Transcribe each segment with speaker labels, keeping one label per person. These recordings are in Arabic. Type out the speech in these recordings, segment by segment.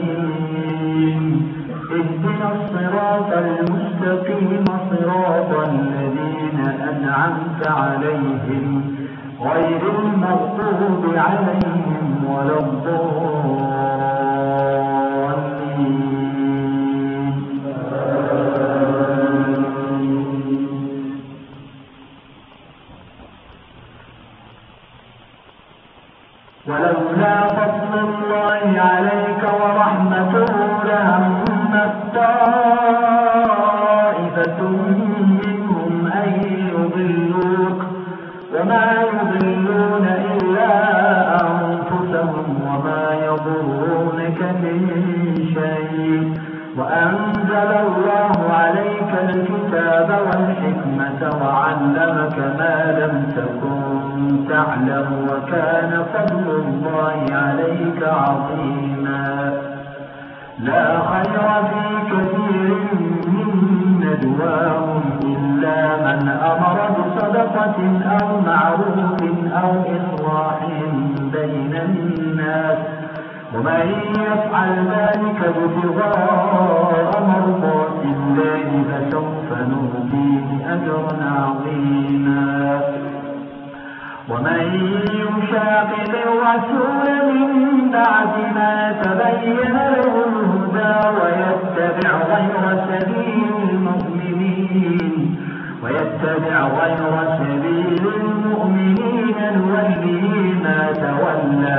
Speaker 1: الرجيم اهدنا الصراط المستقيم صراط الذين أنعمت عليهم غير المغضوب عليهم ولا الضالين. ولولا فضل الله عليك ورحمته لهمت طائفة منهم أن يضلوك وما يضلون إلا أنفسهم وما يضرونك من شيء وأنزل الله عليك الكتاب والحكمة وعلمك ما لم تكن تعلم وكان فضل الله عليك عظيما. لا خير في كثير من ندواهم إلا من أمر بصدقة أو معروف أو إصلاح بين الناس ومن يفعل ذلك ابتغاء مرضات الله فسوف نؤتيه أجرا عظيما. ومن يشاقق الرسول من بعد ما تبين له الهدى ويتبع غير سبيل المؤمنين نوله ما تولى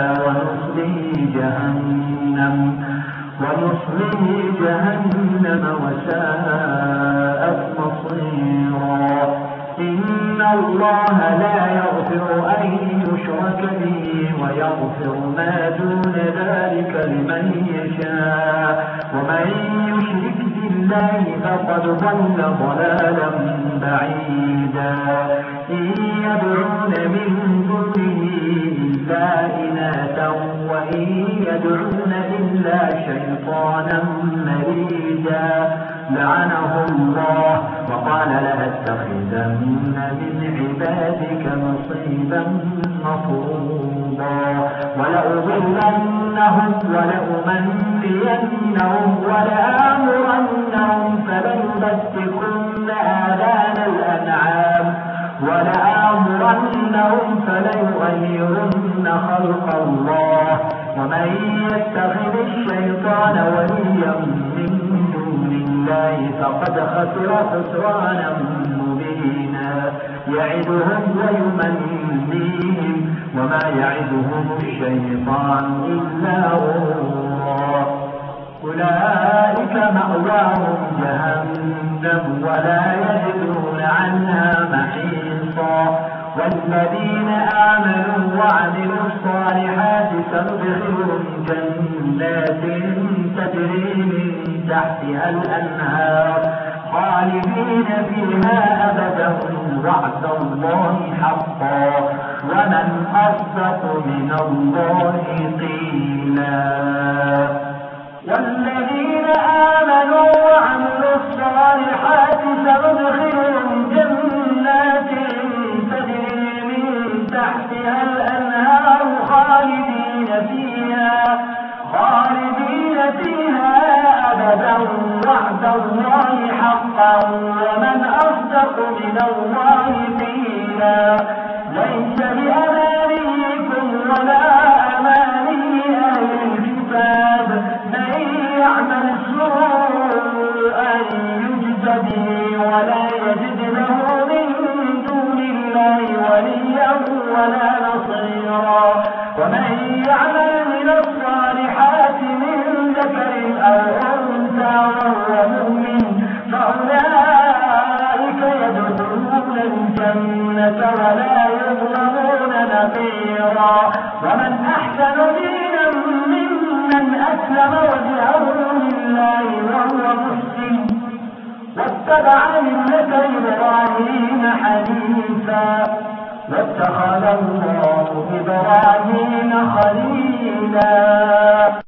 Speaker 1: ونصله جهنم وساءت مصيرا. إن الله لا يغفر أن يشرك به ويغفر ما دون ذلك لمن يشاء ومن يشرك بالله فقد ضل ضلالا بعيدا. إن يدعون من دونه إلا إناثا وإن يدعون إلا شيطانا مريدا لعنه الله وقال لأتخذن من عبادك نصيبا مفروضا ولأضلنهم ولأمنينهم ولآمرنهم فليبتكن آذان الأنعام فليغيرن خلق الله ومن يتخذ الشيطان وليا من دون الله فقد خسر خسرانا مبينا. يعدهم ويمنيهم وما يعدهم الشيطان إلا غرورا. أولئك مأواهم جهنم ولا يجدون عنها محيصا. والذين آمنوا وعملوا الصالحات سندخلهم جنات تجري من تحتها الأنهار خالدين فيها أبدا وعد الله حقا ومن أصدق من الله قيلا. والذين آمنوا وعملوا الصالحات سندخلهم جنات تجري من تحتها الأنهار خالدين فيها أبدا وعد الله حقا ومن أصدق من الله قيلا. ليس بأمانيكم ولا أماني أهل الكتاب من يعمل سوءا يجز به ولا يجد له من دون الله وليا ولا نصيرا. ومن يعمل من الصالحات من ذكر أو أنثى وهو مؤمن فأولئك يدخلون الجنة ولا يظلمون نقيرا. ومن أحسن دينا ممن أسلم وجهه لله وهو محسن واتبع ملة إبراهيم حنيفا واتخذ الله إبراهيم خليلا.